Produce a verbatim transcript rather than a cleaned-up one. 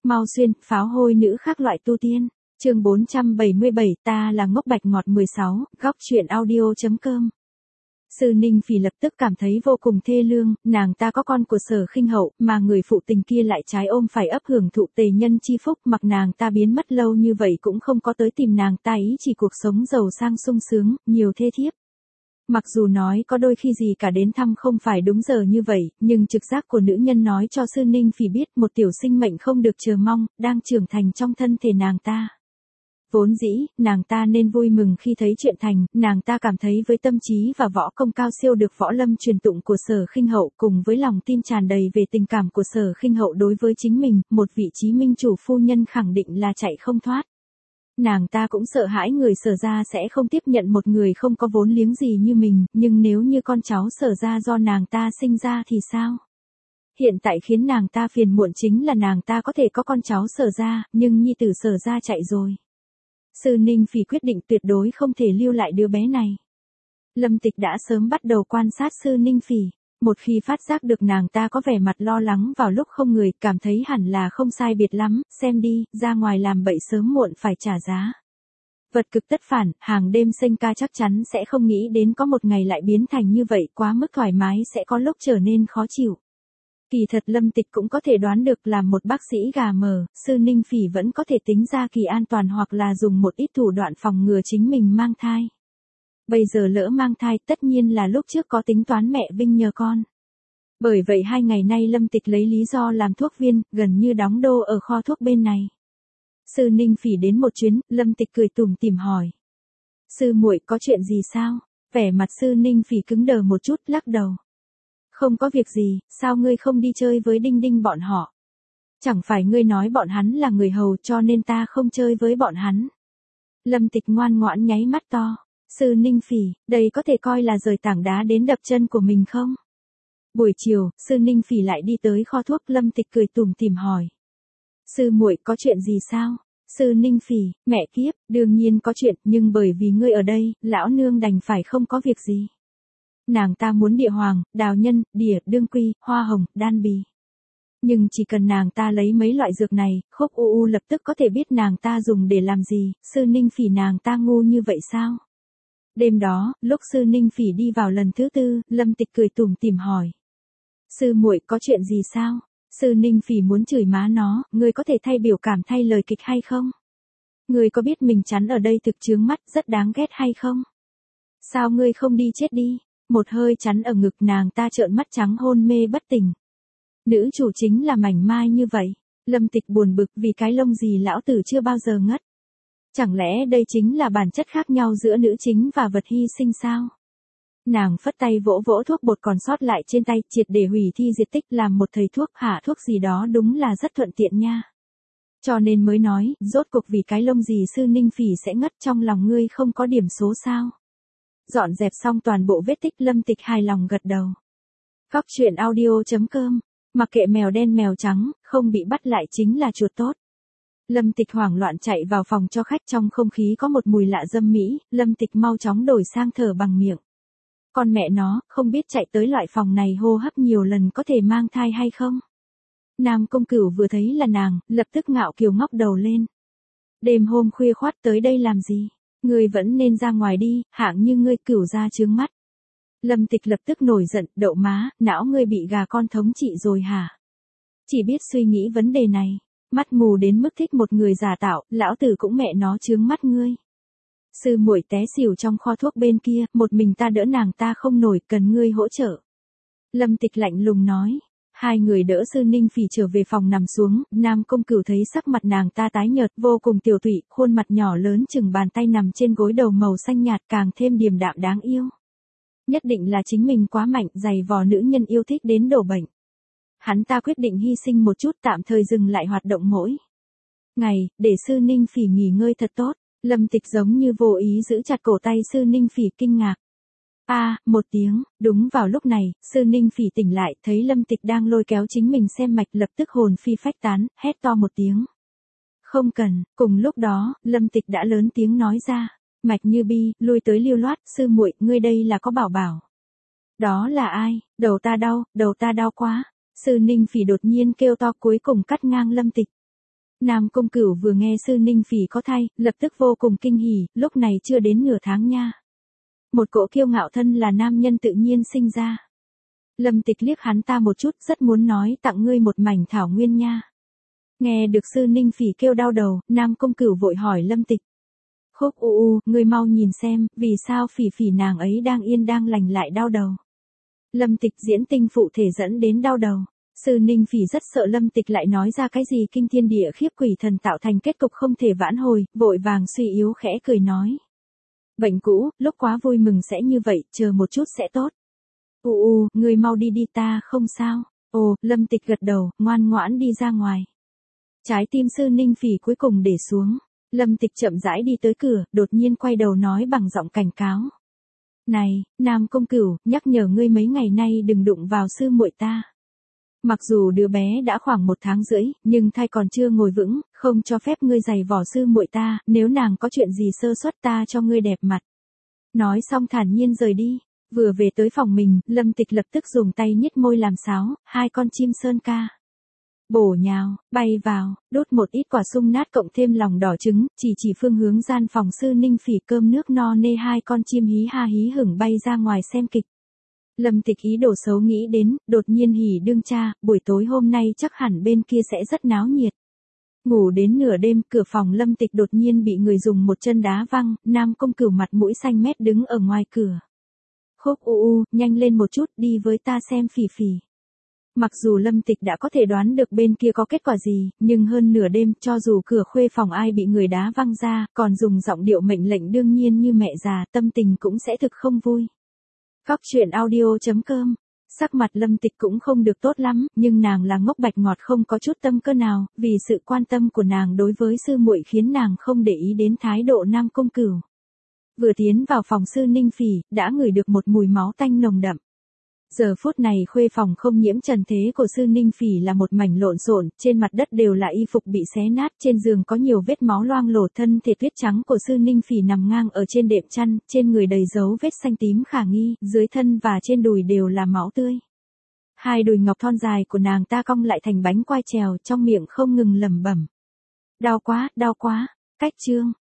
Mau xuyên, pháo hôi nữ khác loại tu tiên. Chương bốn trăm bảy mươi bảy, ta là ngốc bạch ngọt mười sáu, góc truyện audio.com. Sư Ninh Phỉ lập tức cảm thấy vô cùng thê lương, nàng ta có con của Sở Khinh Hậu, mà người phụ tình kia lại trái ôm phải ấp hưởng thụ tề nhân chi phúc, mặc nàng ta biến mất lâu như vậy cũng không có tới tìm nàng ta, ý chỉ cuộc sống giàu sang sung sướng, nhiều thê thiếp. Mặc dù nói có đôi khi gì cả đến thăm không phải đúng giờ như vậy, nhưng trực giác của nữ nhân nói cho Sư Ninh Phỉ biết một tiểu sinh mệnh không được chờ mong, đang trưởng thành trong thân thể nàng ta. Vốn dĩ, nàng ta nên vui mừng khi thấy chuyện thành, nàng ta cảm thấy với tâm trí và võ công cao siêu được võ lâm truyền tụng của Sở Khinh Hậu cùng với lòng tin tràn đầy về tình cảm của Sở Khinh Hậu đối với chính mình, một vị chí minh chủ phu nhân khẳng định là chạy không thoát. Nàng ta cũng sợ hãi người Sở gia sẽ không tiếp nhận một người không có vốn liếng gì như mình, nhưng nếu như con cháu Sở gia do nàng ta sinh ra thì sao? Hiện tại khiến nàng ta phiền muộn chính là nàng ta có thể có con cháu Sở gia, nhưng nhi tử Sở gia chạy rồi. Sư Ninh Phỉ quyết định tuyệt đối không thể lưu lại đứa bé này. Lâm Tịch đã sớm bắt đầu quan sát Sư Ninh Phỉ. Một khi phát giác được nàng ta có vẻ mặt lo lắng vào lúc không người, cảm thấy hẳn là không sai biệt lắm, xem đi, ra ngoài làm bậy sớm muộn phải trả giá. Vật cực tất phản, hàng đêm sinh ca chắc chắn sẽ không nghĩ đến có một ngày lại biến thành như vậy, quá mức thoải mái sẽ có lúc trở nên khó chịu. Kỳ thật Lâm Tịch cũng có thể đoán được làm một bác sĩ gà mờ, Sư Ninh Phỉ vẫn có thể tính ra kỳ an toàn hoặc là dùng một ít thủ đoạn phòng ngừa chính mình mang thai. Bây giờ lỡ mang thai tất nhiên là lúc trước có tính toán mẹ Vinh nhờ con. Bởi vậy hai ngày nay Lâm Tịch lấy lý do làm thuốc viên, gần như đóng đô ở kho thuốc bên này. Sư Ninh Phỉ đến một chuyến, Lâm Tịch cười tủm tỉm hỏi. Sư muội có chuyện gì sao? Vẻ mặt Sư Ninh Phỉ cứng đờ một chút, lắc đầu. Không có việc gì, sao ngươi không đi chơi với Đinh Đinh bọn họ? Chẳng phải ngươi nói bọn hắn là người hầu cho nên ta không chơi với bọn hắn. Lâm Tịch ngoan ngoãn nháy mắt to. Sư Ninh Phỉ, đây có thể coi là rời tảng đá đến đập chân của mình không? Buổi chiều, Sư Ninh Phỉ lại đi tới kho thuốc, Lâm Tịch cười tủm tỉm hỏi. Sư muội có chuyện gì sao? Sư Ninh Phỉ, mẹ kiếp, đương nhiên có chuyện, nhưng bởi vì ngươi ở đây, lão nương đành phải không có việc gì. Nàng ta muốn địa hoàng, đào nhân, đỉa, đương quy, hoa hồng, đan bì. Nhưng chỉ cần nàng ta lấy mấy loại dược này, Khúc U U lập tức có thể biết nàng ta dùng để làm gì, Sư Ninh Phỉ nàng ta ngu như vậy sao? Đêm đó, lúc Sư Ninh Phỉ đi vào lần thứ tư, Lâm Tịch cười tủm tỉm hỏi. Sư muội có chuyện gì sao? Sư Ninh Phỉ muốn chửi má nó, ngươi có thể thay biểu cảm thay lời kịch hay không? Ngươi có biết mình chắn ở đây thực chướng mắt, rất đáng ghét hay không? Sao ngươi không đi chết đi? Một hơi chắn ở ngực nàng ta trợn mắt trắng hôn mê bất tỉnh. Nữ chủ chính là mảnh mai như vậy. Lâm Tịch buồn bực vì cái lông gì lão tử chưa bao giờ ngất. Chẳng lẽ đây chính là bản chất khác nhau giữa nữ chính và vật hy sinh sao? Nàng phất tay vỗ vỗ thuốc bột còn sót lại trên tay, triệt để hủy thi diệt tích, làm một thầy thuốc hạ thuốc gì đó đúng là rất thuận tiện nha. Cho nên mới nói, rốt cuộc vì cái lông gì Sư Ninh Phỉ sẽ ngất, trong lòng ngươi không có điểm số sao? Dọn dẹp xong toàn bộ vết tích, Lâm Tịch hài lòng gật đầu. Góc truyện audio.com, mặc kệ mèo đen mèo trắng, không bị bắt lại chính là chuột tốt. Lâm Tịch hoảng loạn chạy vào phòng cho khách, trong không khí có một mùi lạ dâm mỹ, Lâm Tịch mau chóng đổi sang thở bằng miệng. Con mẹ nó, không biết chạy tới loại phòng này hô hấp nhiều lần có thể mang thai hay không? Nam Công Cửu vừa thấy là nàng, lập tức ngạo kiều ngóc đầu lên. Đêm hôm khuya khoắt tới đây làm gì? Ngươi vẫn nên ra ngoài đi, hạng như ngươi Cửu gia chướng mắt. Lâm Tịch lập tức nổi giận, đậu má, não ngươi bị gà con thống trị rồi hả? Chỉ biết suy nghĩ vấn đề này. Mắt mù đến mức thích một người giả tạo, lão tử cũng mẹ nó chướng mắt ngươi. Sư muội té xỉu trong kho thuốc bên kia, một mình ta đỡ nàng ta không nổi, cần ngươi hỗ trợ. Lâm Tịch lạnh lùng nói. Hai người đỡ Sư Ninh Phỉ trở về phòng nằm xuống, Nam Công Cửu thấy sắc mặt nàng ta tái nhợt, vô cùng tiểu tụy, khuôn mặt nhỏ lớn chừng bàn tay nằm trên gối đầu màu xanh nhạt, càng thêm điềm đạm đáng yêu. Nhất định là chính mình quá mạnh, giày vò nữ nhân yêu thích đến đổ bệnh. Hắn ta quyết định hy sinh một chút, tạm thời dừng lại hoạt động mỗi ngày, để Sư Ninh Phỉ nghỉ ngơi thật tốt. Lâm Tịch giống như vô ý giữ chặt cổ tay Sư Ninh Phỉ, kinh ngạc. A, à, một tiếng, đúng vào lúc này, Sư Ninh Phỉ tỉnh lại, thấy Lâm Tịch đang lôi kéo chính mình xem mạch, lập tức hồn phi phách tán, hét to một tiếng. Không cần, cùng lúc đó, Lâm Tịch đã lớn tiếng nói ra, mạch như bi, lui tới lưu loát, sư muội, ngươi đây là có bảo bảo. Đó là ai? Đầu ta đau, đầu ta đau quá. Sư Ninh Phỉ đột nhiên kêu to, cuối cùng cắt ngang Lâm Tịch. Nam Cung Cửu vừa nghe Sư Ninh Phỉ có thai, lập tức vô cùng kinh hỉ, lúc này chưa đến nửa tháng nha. Một cỗ kiêu ngạo thân là nam nhân tự nhiên sinh ra. Lâm Tịch liếc hắn ta một chút, rất muốn nói tặng ngươi một mảnh thảo nguyên nha. Nghe được Sư Ninh Phỉ kêu đau đầu, Nam Cung Cửu vội hỏi Lâm Tịch. Khúc u u, ngươi mau nhìn xem, vì sao Phỉ Phỉ nàng ấy đang yên đang lành lại đau đầu. Lâm Tịch diễn tinh phụ thể dẫn đến đau đầu. Sư Ninh Phỉ rất sợ Lâm Tịch lại nói ra cái gì kinh thiên địa khiếp quỷ thần tạo thành kết cục không thể vãn hồi, vội vàng suy yếu khẽ cười nói. Bệnh cũ, lúc quá vui mừng sẽ như vậy, chờ một chút sẽ tốt. U u, ngươi mau đi đi ta không sao. Ồ, Lâm Tịch gật đầu, ngoan ngoãn đi ra ngoài. Trái tim Sư Ninh Phỉ cuối cùng để xuống. Lâm Tịch chậm rãi đi tới cửa, đột nhiên quay đầu nói bằng giọng cảnh cáo. Này, Nam Cung Cửu, nhắc nhở ngươi mấy ngày nay đừng đụng vào sư muội ta. Mặc dù đứa bé đã khoảng một tháng rưỡi, nhưng thai còn chưa ngồi vững, không cho phép ngươi giày vò sư muội ta, nếu nàng có chuyện gì sơ suất ta cho ngươi đẹp mặt. Nói xong thản nhiên rời đi, vừa về tới phòng mình, Lâm Tịch lập tức dùng tay nhếch môi làm sáo, hai con chim sơn ca. Bổ nhào, bay vào, đốt một ít quả sung nát cộng thêm lòng đỏ trứng, chỉ chỉ phương hướng gian phòng Sư Ninh Phỉ cơm nước no nê hai con chim hí ha hí hửng bay ra ngoài xem kịch. Lâm Tịch ý đồ xấu nghĩ đến, đột nhiên hỉ đương cha, buổi tối hôm nay chắc hẳn bên kia sẽ rất náo nhiệt. Ngủ đến nửa đêm, cửa phòng Lâm Tịch đột nhiên bị người dùng một chân đá văng, Nam Cung Cửu mặt mũi xanh mét đứng ở ngoài cửa. Khúc u u, nhanh lên một chút, đi với ta xem Phỉ Phỉ. Mặc dù Lâm Tịch đã có thể đoán được bên kia có kết quả gì, nhưng hơn nửa đêm, cho dù cửa khuê phòng ai bị người đá văng ra, còn dùng giọng điệu mệnh lệnh đương nhiên như mẹ già, tâm tình cũng sẽ thực không vui. Góc truyện audio chấm com. Sắc mặt Lâm Tịch cũng không được tốt lắm, nhưng nàng là ngốc bạch ngọt không có chút tâm cơ nào, vì sự quan tâm của nàng đối với sư muội khiến nàng không để ý đến thái độ Nam Cung Cửu. Vừa tiến vào phòng Sư Ninh Phỉ, đã ngửi được một mùi máu tanh nồng đậm. Giờ phút này khuê phòng không nhiễm trần thế của Sư Ninh Phỉ là một mảnh lộn xộn, trên mặt đất đều là y phục bị xé nát, trên giường có nhiều vết máu loang lổ, thân thể tuyết trắng của Sư Ninh Phỉ nằm ngang ở trên đệm chăn, trên người đầy dấu vết xanh tím khả nghi, dưới thân và trên đùi đều là máu tươi. Hai đùi ngọc thon dài của nàng ta cong lại thành bánh quai trèo, trong miệng không ngừng lẩm bẩm. Đau quá, đau quá, cách chương.